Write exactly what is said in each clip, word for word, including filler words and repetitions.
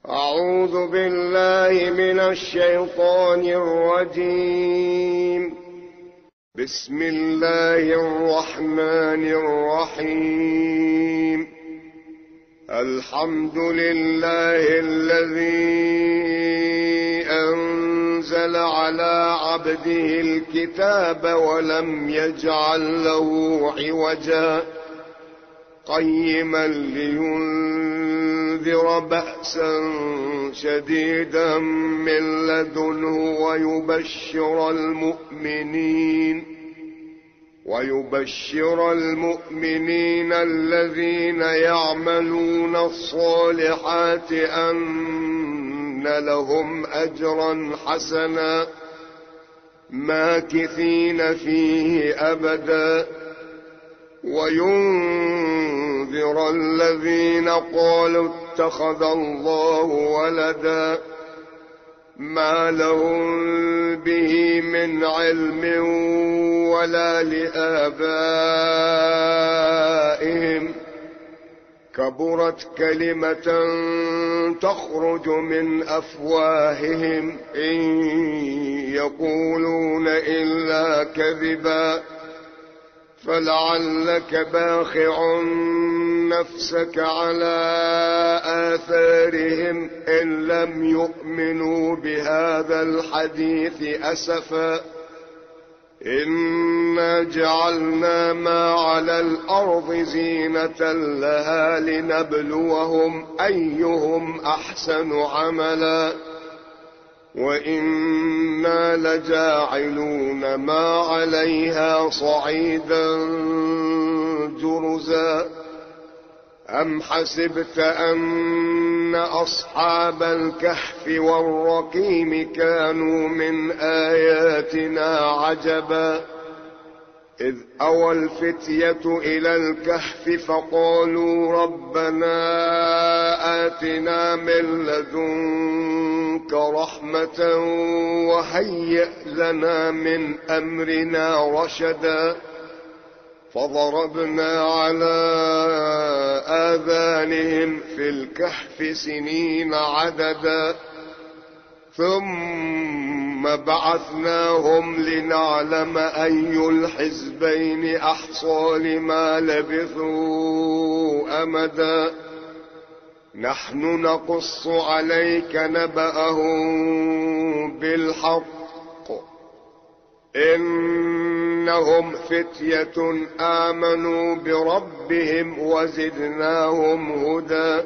أعوذ بالله من الشيطان الرجيم. بسم الله الرحمن الرحيم. الحمد لله الذي أنزل على عبده الكتاب ولم يجعل له عوجا قيما لينذر بأسا شديدا من لدنه ويبشر المؤمنين ويبشر المؤمنين الذين يعملون الصالحات أن لهم أجرا حسنا ماكثين فيه أبدا وينذر الذين قالوا اتخذ الله ولدا ما لهم به من علم ولا لآبائهم كبرت كلمة تخرج من أفواههم إن يقولون إلا كذبا فلعلك باخع نفسك على آثارهم إن لم يؤمنوا بهذا الحديث أسفا إنا جعلنا ما على الأرض زينة لها لنبلوهم أيهم أحسن عملا وإنا لجاعلون ما عليها صعيدا جرزا أم حسبت أن أصحاب الكهف والرقيم كانوا من آياتنا عجبا إذ أوى الفتية إلى الكهف فقالوا ربنا آتنا من لدنك رحمة وهيئ لنا من أمرنا رشدا فضربنا على آذانهم في الكهف سنين عددا ثم بعثناهم لنعلم أي الحزبين أحصى لما لبثوا أمدا نحن نقص عليك نبأهم بالحق إنهم فتية آمنوا بربهم وزدناهم هدى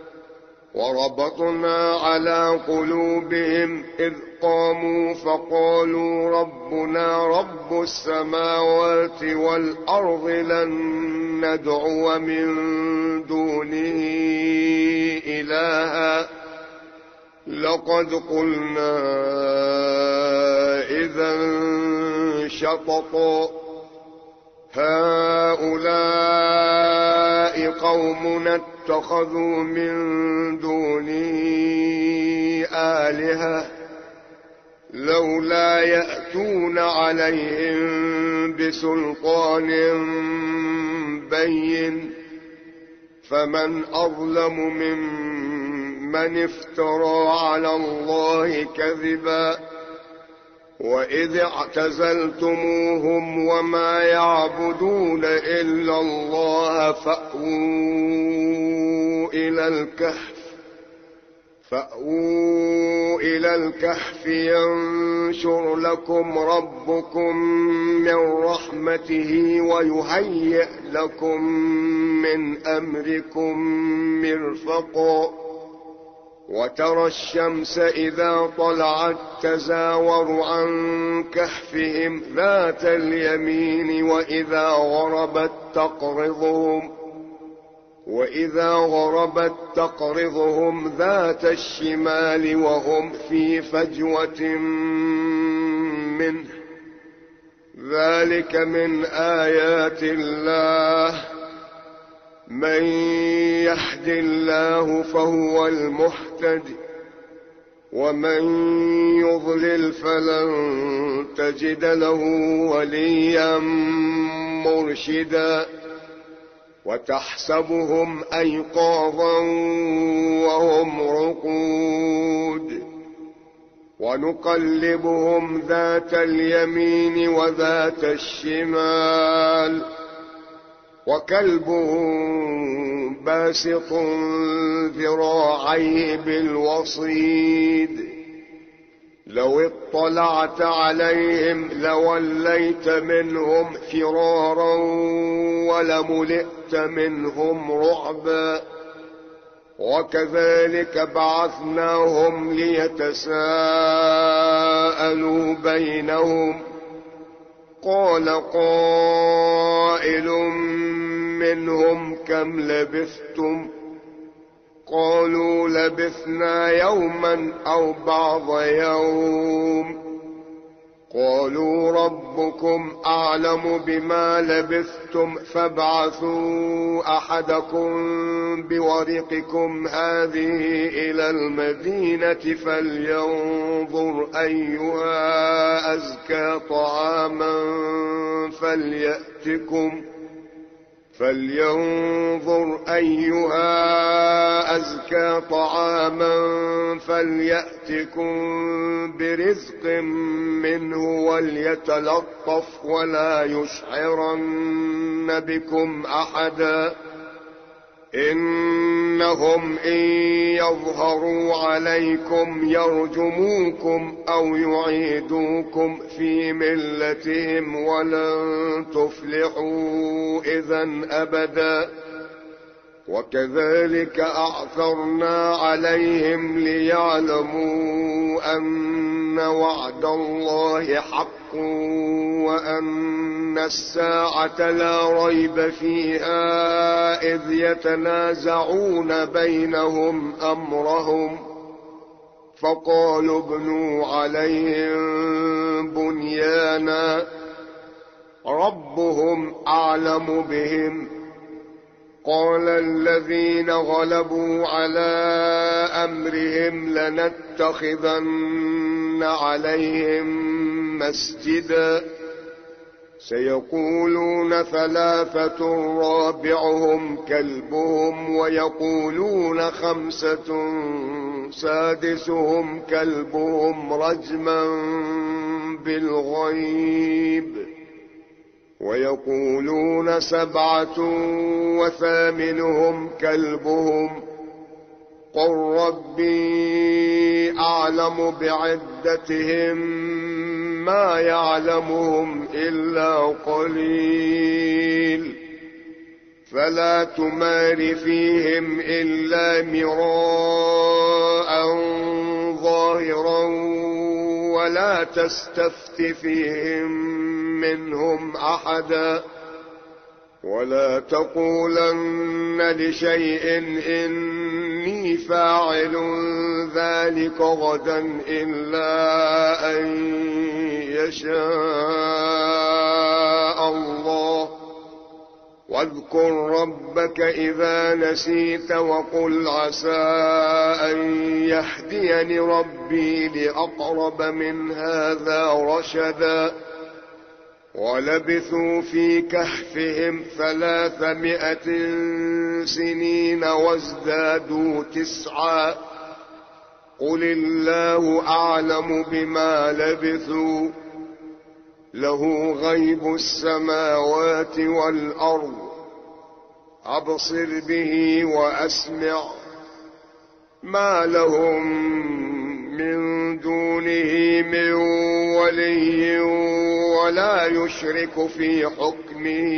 وربطنا على قلوبهم إذ قاموا فقالوا ربنا رب السماوات والأرض لن ندعو من دونه إلها لقد قلنا إذا شططا هؤلاء قومنا اتخذوا من دونه آلهة لولا يأتون عليهم بسلطان بين فمن أظلم ممن افترى على الله كذبا وإذ اعتزلتموهم وما يعبدون إلا الله فأووا إلى الكهف فأووا إلى الكهف ينشر لكم ربكم من رحمته ويهيئ لكم من أمركم مرفقا وترى الشمس إذا طلعت تزاور عن كهفهم ذات اليمين وإذا غربت تقرضهم وإذا غربت تقرضهم ذات الشمال وهم في فجوة منه ذلك من آيات الله من يهد الله فهو المهتد ومن يضلل فلن تجد له وليا مرشدا وتحسبهم أيقاظا وهم رقود ونقلبهم ذات اليمين وذات الشمال وكلبهم باسط ذراعيه بالوصيد لو اطلعت عليهم لوليت منهم فرارا ولملئت منهم رعبا وكذلك بعثناهم ليتساءلوا بينهم قال قائل منهم كم لبثتم قالوا لبثنا يوما أو بعض يوم قالوا ربكم أعلم بما لبثتم فابعثوا أحدكم بورقكم هذه إلى المدينة فلينظر أيها أزكى طعاما فليأتكم فلينظر أيها أزكى طعاما فليأتكم برزق منه وليتلطف ولا يشعرن بكم أحدا إنهم إن يظهروا عليكم يرجموكم أو يعيدوكم في ملتهم ولن تفلحوا إذا أبدا وكذلك أعثرنا عليهم ليعلموا أن وعد الله حق وأن الساعة لا ريب فيها إذ يتنازعون بينهم أمرهم فقالوا ابنوا عليهم بنيانا ربهم أعلم بهم قال الذين غلبوا على أمرهم لنتخذن عليهم مسجدا سيقولون ثلاثة رابعهم كلبهم ويقولون خمسة سادسهم كلبهم رجما بالغيب ويقولون سبعة وثامنهم كلبهم قل ربي أعلم بعدتهم ما يعلمهم إلا قليل فلا تمار فيهم إلا مراء ظاهرا ولا تستفت فيهم منهم أحدا ولا تقولن لشيء إني فاعل ذلك غدا إلا أن يشاء الله واذكر ربك إذا نسيت وقل عسى أن يهديني ربي لأقرب من هذا رشدا ولبثوا في كهفهم ثلاثمائة سنين وازدادوا تسعا قل الله أعلم بما لبثوا له غيب السماوات والأرض أبصر به وأسمع ما لهم من دونه من ولي ولا يشرك في حكمه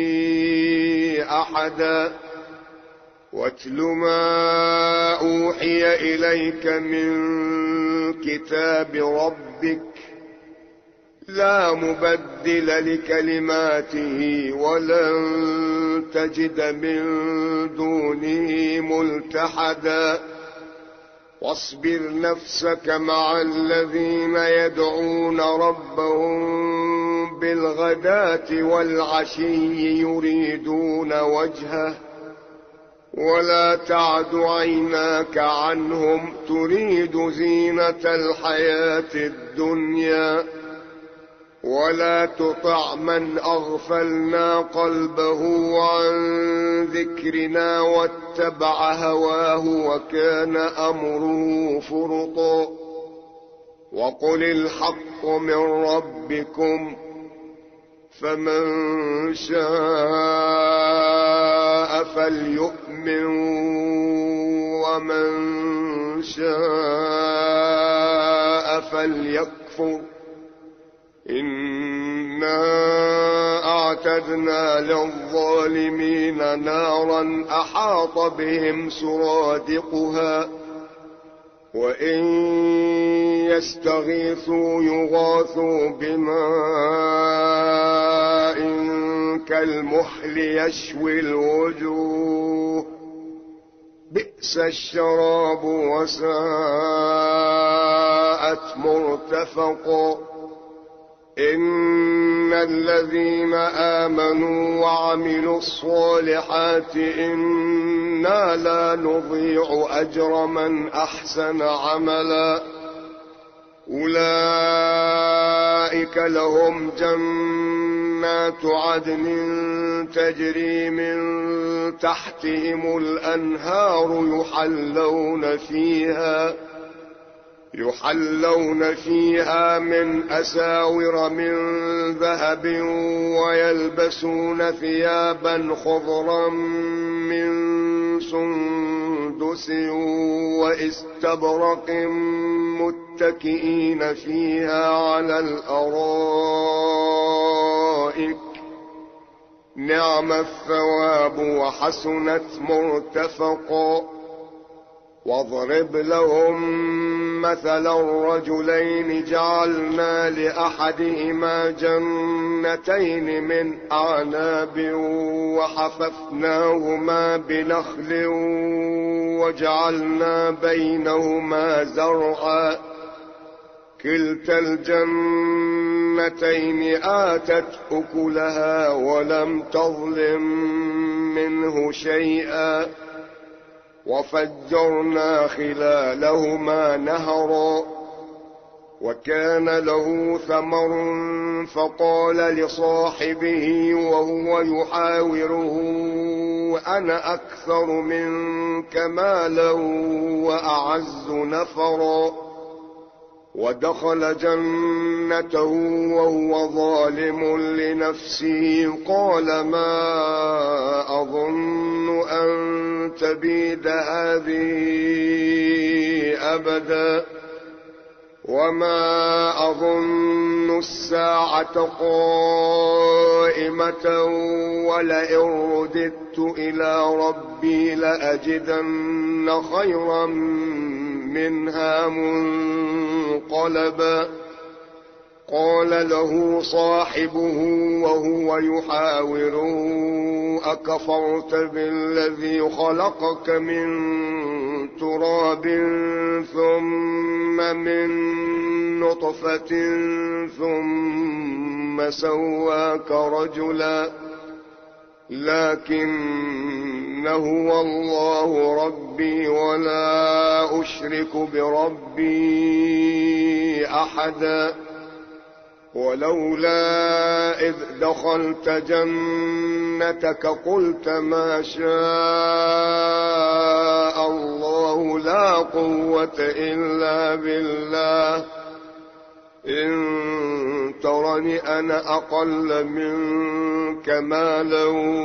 أحدا واتل ما أوحي إليك من كتاب ربك لا مبدل لكلماته ولن تجد من دونه ملتحدا واصبر نفسك مع الذين يدعون ربهم بالغداة والعشي يريدون وجهه ولا تعد عيناك عنهم تريد زينة الحياة الدنيا ولا تطع من أغفلنا قلبه عن ذكرنا واتبع هواه وكان أمره فرطا وقل الحق من ربكم فمن شاء فليؤمن ومن شاء فليكفر إنا أعتدنا للظالمين نارا أحاط بهم سرادقها وإن يستغيثوا يغاثوا بماء كالمحل يشوي الوجوه بئس الشراب وساءت مرتفقا إن الذين آمنوا وعملوا الصالحات إنا لا نضيع أجر من أحسن عملا أولئك لهم جنات عدن تجري من تحتهم الأنهار يحلون فيها يحلون فيها من أساور من ذهب ويلبسون ثيابا خضرا من سندس واستبرق متكئين فيها على الأرائك نعم الثواب وحسنت مرتفقا واضرب لهم مثلا الرجلين جعلنا لأحدهما جنتين من أعناب وحففناهما بنخل وجعلنا بينهما زرعا كلتا الجنتين آتت أكلها ولم تظلم منه شيئا وفجرنا خلالهما نهرا وكان له ثمر فقال لصاحبه وهو يحاوره أنا أكثر منك مالا وأعز نفرا ودخل جنته وهو ظالم لنفسه قال ما أظن أن تبيد هذه أبدا وما أظن الساعة قائمة ولئن رددت إلى ربي لأجدن خيرا منها منقلبا قال له صاحبه وهو يحاوره أكفرت بالذي خلقك من تراب ثم من نطفة ثم سواك رجلا لكن هو الله ربي ولا أشرك بربي أحدا ولولا إذ دخلت جنتك قلت ما شاء الله لا قوة إلا بالله إن ترني أنا أقل منك مالا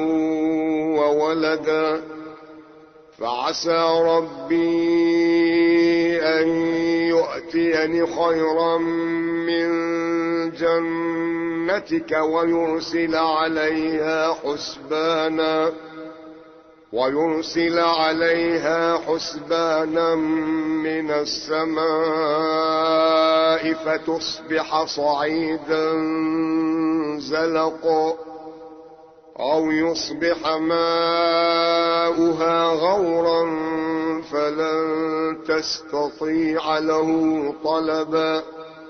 وولدا فعسى ربي أن يؤتيني خيرا من جنتك ويرسل عليها حسبانا ويرسل عليها حسبانا من السماء فتصبح صعيدا زلقا أو يصبح ماؤها غورا فلن تستطيع له طلبا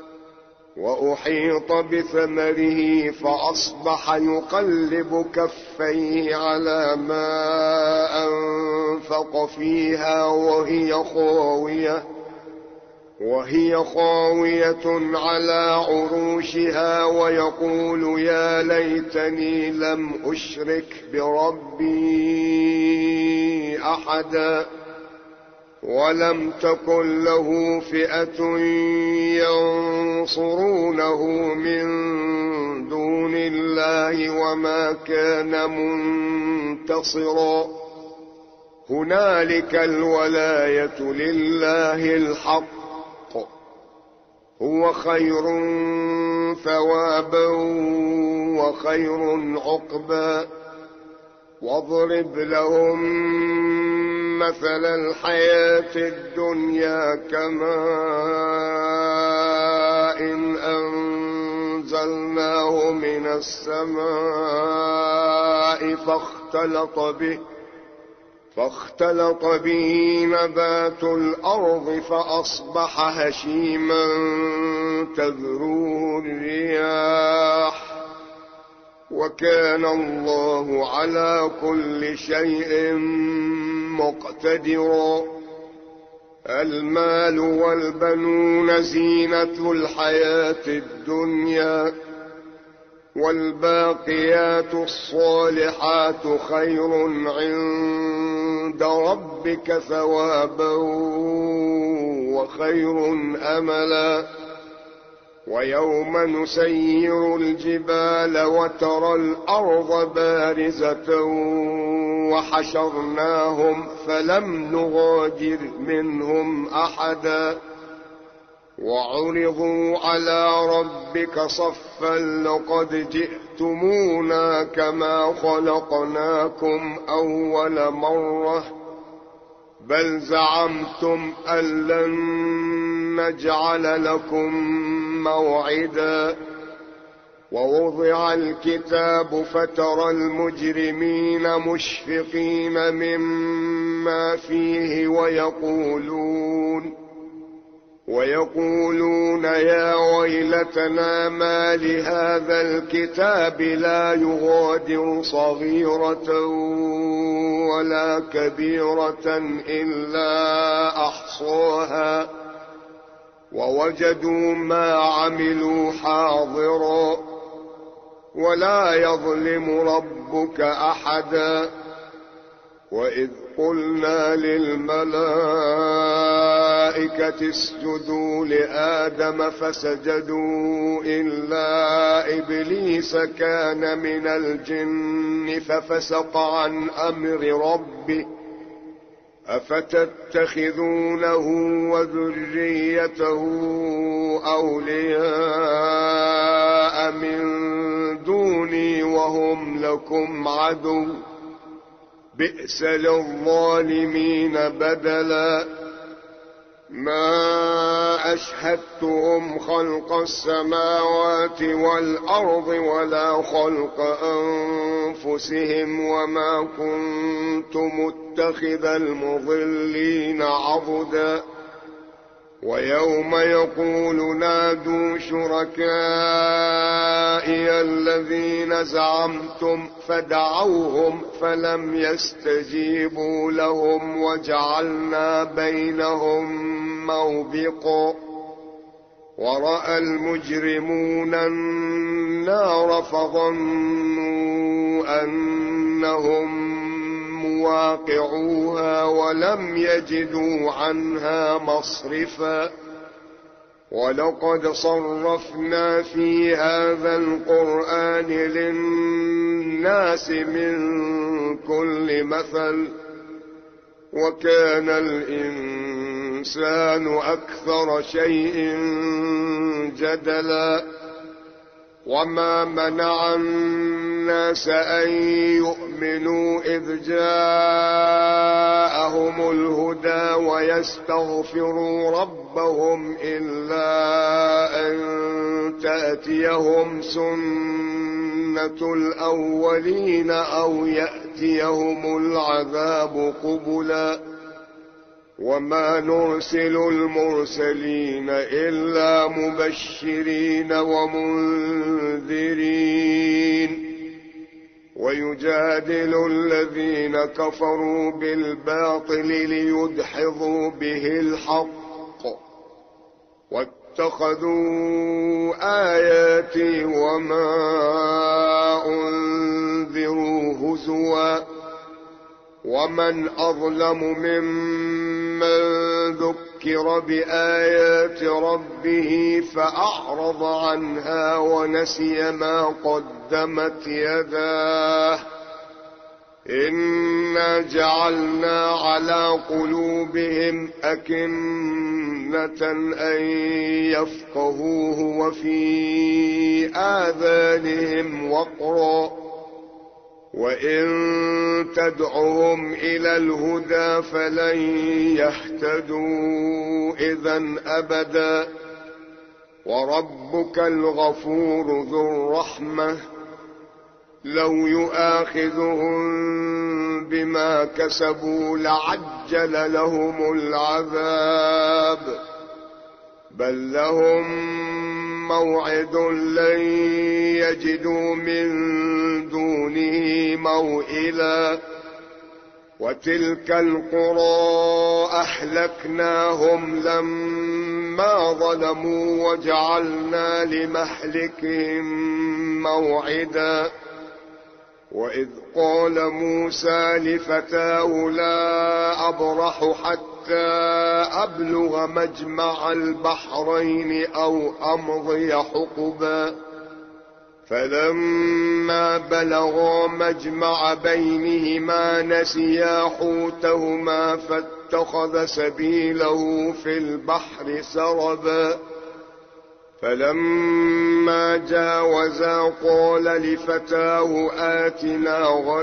وأحيط بثمره فأصبح يقلب كفيه على ما أنفق فيها وهي خاوية وهي خاوية على عروشها ويقول يا ليتني لم أشرك بربي أحدا ولم تكن له فئة ينصرونه من دون الله وما كان منتصرا. هنالك الولاية لله الحق، هو خير ثوابا وخير عقبا. واضرب لهم مثل الحياة الدنيا كماء إن أنزلناه من السماء فاختلط به فاختلط به نبات الأرض فأصبح هشيما تذروه الرياح، وكان الله على كل شيء مقتدرا. المال والبنون زينة الحياة الدنيا، والباقيات الصالحات خير عند ربك ثوابا وخير أملا. ويوم نسير الجبال وترى الأرض بارزة وحشرناهم فلم نغادر منهم أحدا، وعرضوا على ربك صفا لقد جئتمونا كما خلقناكم أول مرة بل زعمتم أن لن نجعل لكم موعدا. ووضع الكتاب فترى المجرمين مشفقين مما فيه ويقولون ويقولون يا ويلتنا ما لهذا الكتاب لا يغادر صغيرة ولا كبيرة إلا أحصاها ووجدوا ما عملوا حاضرا ولا يظلم ربك أحدا. وإذ قلنا للملائكة اسجدوا لآدم فسجدوا إلا إبليس كان من الجن ففسق عن أمر ربه أفتتخذونه وذريته أولياء من دوني وهم لكم عدو بئس للظالمين بدلا. ما أشهدتهم خلق السماوات والأرض ولا خلق أنفسهم وما كنت متخذ المضلين عضدا. ويوم يقول نادوا شركائي الذين زعمتم فدعوهم فلم يستجيبوا لهم وجعلنا بينهم موبقا. ورأى المجرمون النار فظنوا أنهم مواقعوها ولم يجدوا عنها مصرفا. ولقد صرفنا في هذا القرآن للناس من كل مثل وكان الإنسان أكثر شيء جدلا. وما منع الناس أن يؤمنوا إذ جاءهم الهدى ويستغفروا ربهم إلا أن تأتيهم سنة الأولين أو يأتيهم العذاب قبلا. وما نرسل المرسلين إلا مبشرين ومنذرين. ويجادل الذين كفروا بالباطل ليدحضوا به الحق واتخذوا آياتي وما أنذروا هزوا. ومن أظلم ممن من ذكر بآيات ربه فأعرض عنها ونسي ما قدمت يداه إنا جعلنا على قلوبهم أكنة أن يفقهوه وفي آذانهم وقرا وإن تدعهم إلى الهدى فلن يهتدوا إذا أبدا وربك الغفور ذو الرحمة لو يؤاخذهم بما كسبوا لعجل لهم العذاب بل لهم موعد لن يجدوا من دونه موئلا وتلك القرى أهلكناهم لما ظلموا وجعلنا لمهلكهم موعدا وإذ قال موسى لفتاه لا أبرح حتى أبلغ مجمع البحرين أو أمضي حقبا فلما بلغا مجمع بينهما نسيا حوتهما فاتخذ سبيله في البحر سربا فلما جاوزا قال لفتاه آتنا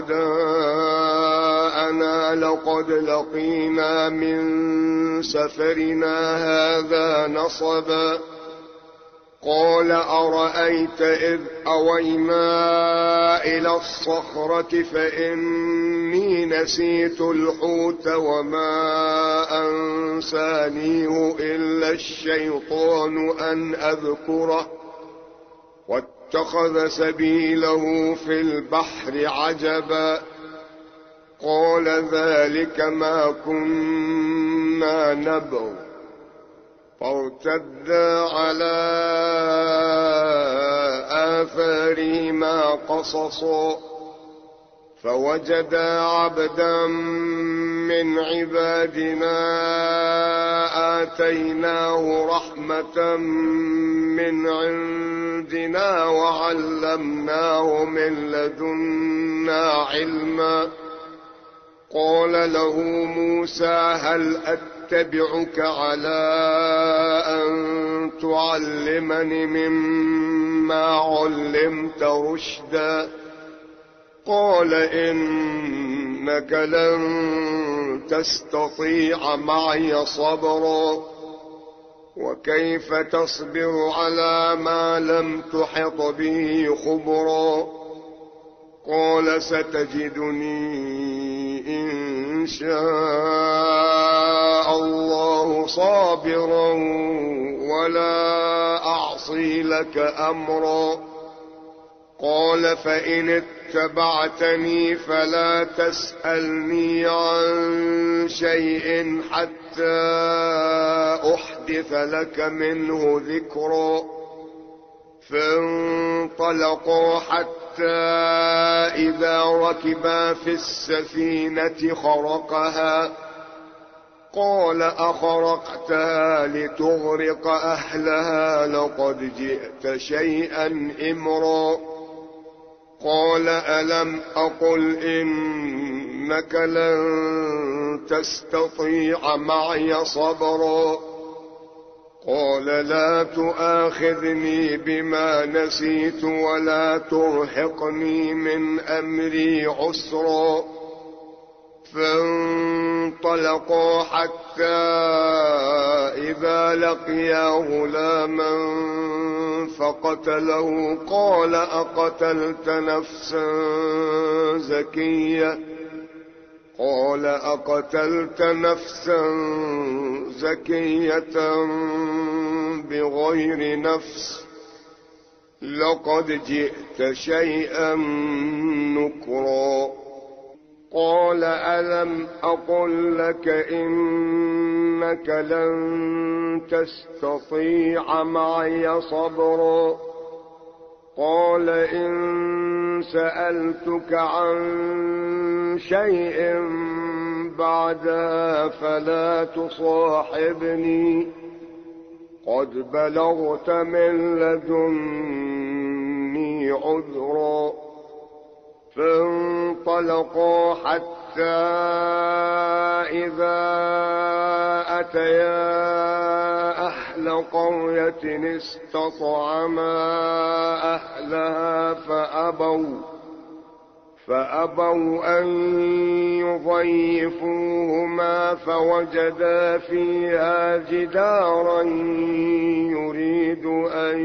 غداءنا لقد لقينا من سفرنا هذا نصبا قال أرأيت إذ أوينا إلى الصخرة فإني نسيت الحوت وما أنسانيه إلا الشيطان أن أذكره واتخذ سبيله في البحر عجبا قال ذلك ما كنا نبغ فارتدا على آثارهما قصصا فوجدا عبدا من عبادنا آتيناه رحمة من عندنا وعلمناه من لدنا علما قال له موسى هل أتبعك على أن تعلمني مما علمت رشدا قال إنك لن تستطيع معي صبرا وكيف تصبر على ما لم تحط به خبرا قال ستجدني إن شاء الله صابرا ولا أعصي لك أمرا قال فإن اتبعتني فلا تسألني عن شيء حتى أحدث لك منه ذكرا فانطلقا حتى إذا ركبا في السفينة خرقها قال أخرقتها لتغرق أهلها لقد جئت شيئا إمرا قال ألم أقل إنك لن تستطيع معي صبرا قال لا تؤاخذني بما نسيت ولا ترهقني من أمري عسرا فانطلقا حتى إذا لقيا غلاما فقتله قال أقتلت نفسا زكية قال أقتلت نفسا زكية بغير نفس لقد جئت شيئا نكرا قال ألم أقل لك إنك لن تستطيع معي صبرا قال إن سألتك عن شيء بعدها فلا تصاحبني قد بلغت من لدني عذرا. فانطلقا حتى إذا أتيا أهل قرية استطعما أهلها فأبوا فأبوا أن يضيفوهما فوجدا فيها جدارا يريد أن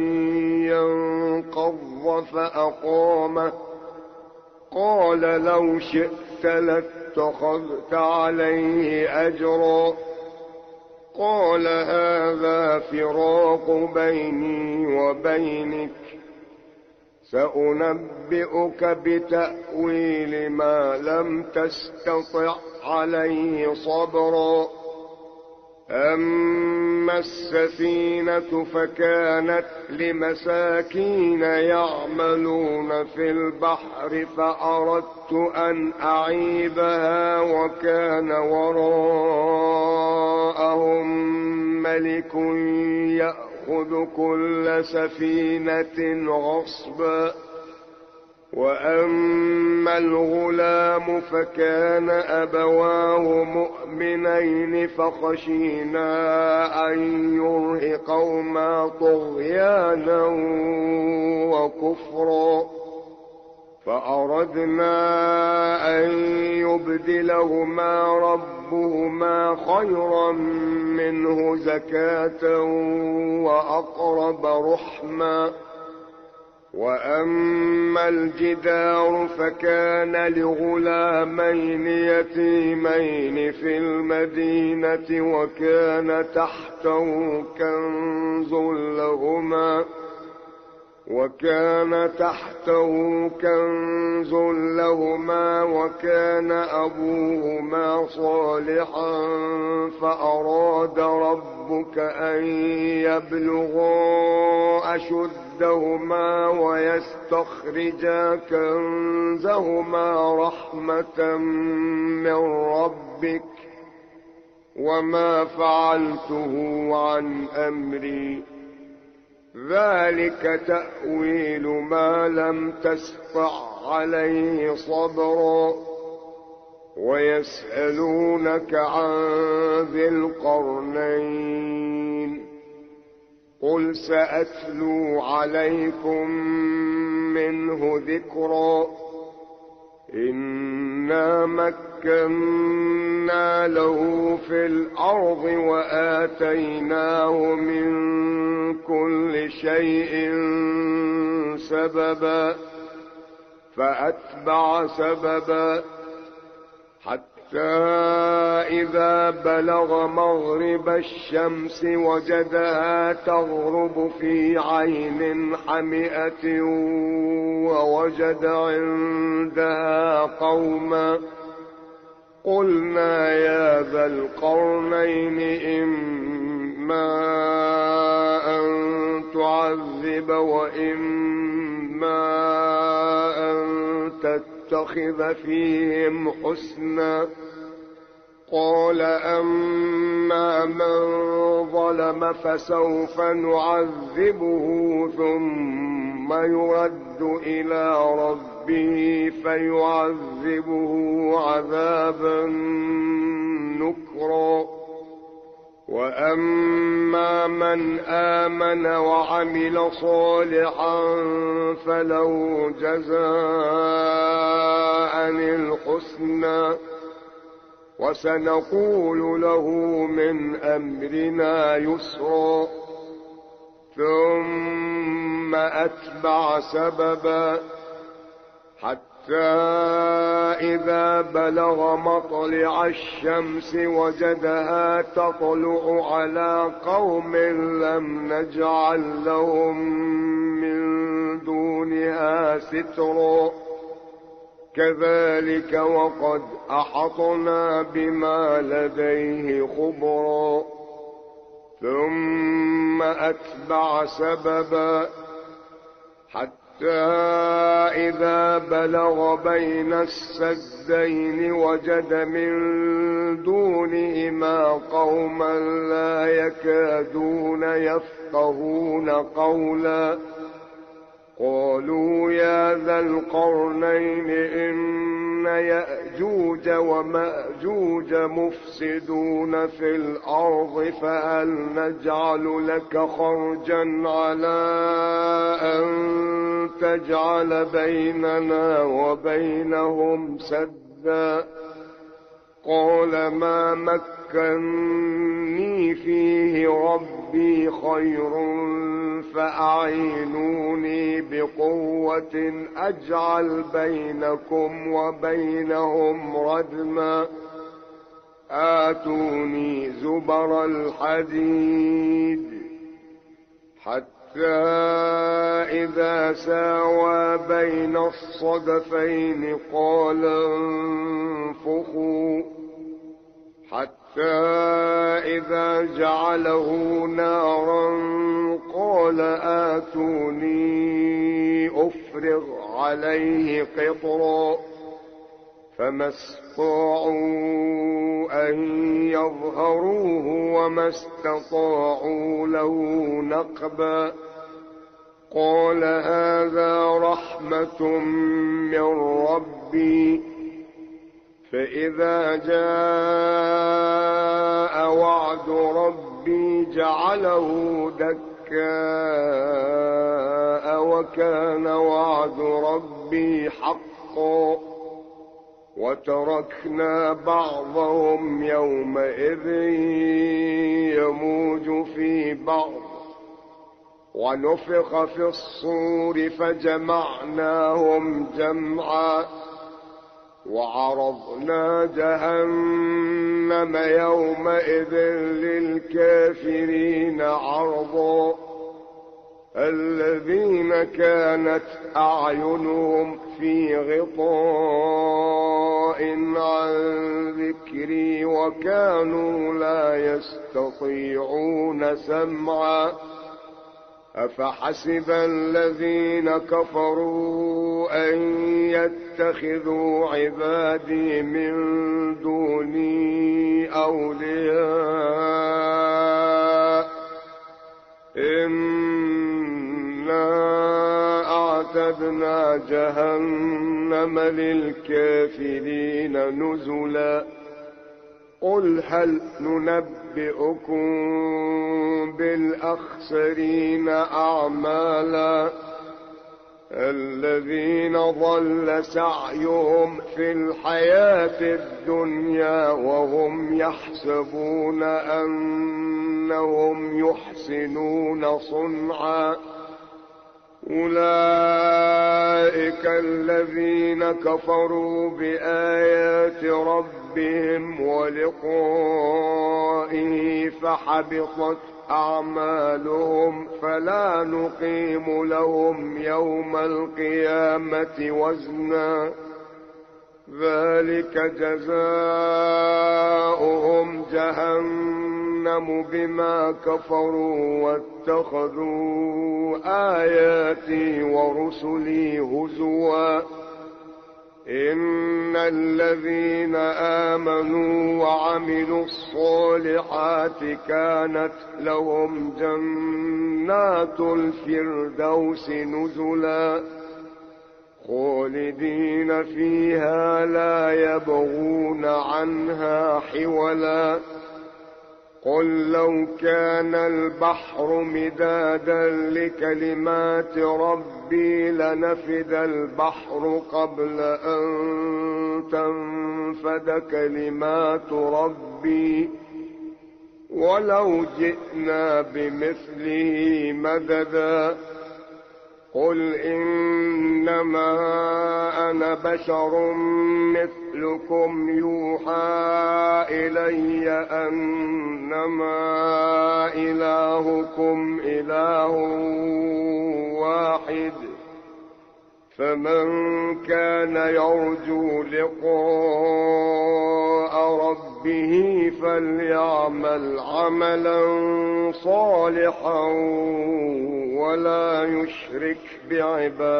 ينقض فأقامه. قال لو شئت لاتخذت عليه أجرا. قال هذا فراق بيني وبينك سأنبئك بتأويل ما لم تستطع عليه صبرا. أما السفينة فكانت لمساكين يعملون في البحر فأردت أن أعيبها وكان وراءهم ملك يأخذ كل سفينة غصبا. وأما الغلام فكان أبواه مؤمنين فخشينا أن يرهقهما طغيانا وكفرا فأردنا أن يبدلهما ربهما خيرا منه زكاة وأقرب رحما. وأما الجدار فكان لغلامين يتيمين في المدينة وكان تحته كنز لهما وكان تحته كنز لهما وكان أبوهما صالحا فأراد ربك أن يبلغا أشدهما ويستخرجا كنزهما رحمة من ربك وما فعلته عن أمري ذلك تأويل ما لم تستطع عليه صبرا. ويسألونك عن ذي القرنين قل سأتلو عليكم منه ذكرا. إنا مكنا له في الأرض وآتيناه من كل شيء سببا فأتبع سببا حتى إذا بلغ مغرب الشمس وجدها تغرب في عين حمئة ووجد عندها قوما قلنا يا ذا القرنين إما أن تعذب وإما أن تتخذ فيهم حسنا. قال أما من ظلم فسوف نعذبه ثم يرد إلى ربه فيعذبه عذابا نكرا. وأما من آمن وعمل صالحا فله جزاء الحسنى وسنقول له من أمرنا يسرا. ثم أتبع سببا حتى إذا بلغ مطلع الشمس وجدها تطلع على قوم لم نجعل لهم من دونها سترا. كذلك وقد أحطنا بما لديه خبرا. ثم أتبع سببا حتى إذا بلغ بين السدين وجد من دونهما قوما لا يكادون يفقهون قولا قالوا يا ذا القرنين إن يأجوج ومأجوج مفسدون في الأرض فهل نجعل لك خرجا على أن تجعل بيننا وبينهم سدا قال ما مكني فيه ربي خير فأعينوني بقوة أجعل بينكم وبينهم ردما آتوني زبر الحديد حتى إذا ساوى بين الصدفين قال انفخوا حتى إذا جعله نارا قال آتوني أفرغ عليه قطرا فما استطاعوا أن يظهروه وما استطاعوا له نقبا قال هذا رحمة من ربي فإذا جاء وعد ربي جعله دكاء وكان وعد ربي حقا وتركنا بعضهم يومئذ يموج في بعض ونفخ في الصور فجمعناهم جمعا وعرضنا جهنم يومئذ للكافرين عرضا الذين كانت أعينهم في غطاء عن ذكري وكانوا لا يستطيعون سمعا أفحسب الذين كفروا أن يتخذوا عبادي من دوني أولياء إنا أعتدنا جهنم للكافرين نزلا قل هل ننبئكم بالأخسرين أعمالا الذين ضل سعيهم في الحياة الدنيا وهم يحسبون أنهم يحسنون صنعا أولئك الذين كفروا بآيات ربهم ولقائه فحبطت أعمالهم فلا نقيم لهم يوم القيامة وزنا ذلك جزاؤهم جهنم بما كفروا واتخذوا آياتي ورسلي هزوا إن الذين آمنوا وعملوا الصالحات كانت لهم جنات الفردوس نزلا خالدين فيها لا يبغون عنها حولا قل لو كان البحر مدادا لكلمات ربي لنفد البحر قبل أن تنفد كلمات ربي ولو جئنا بمثله مددا قل إنما أنا بشر مثلكم يوحى إلي أنما إلهكم إله واحد فمن كان يرجو لقاء ربه فليعمل عملا صالحا ولا يشرك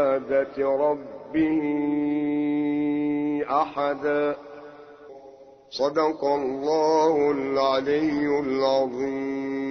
بعبادة ربه أحدا صدق الله العلي العظيم.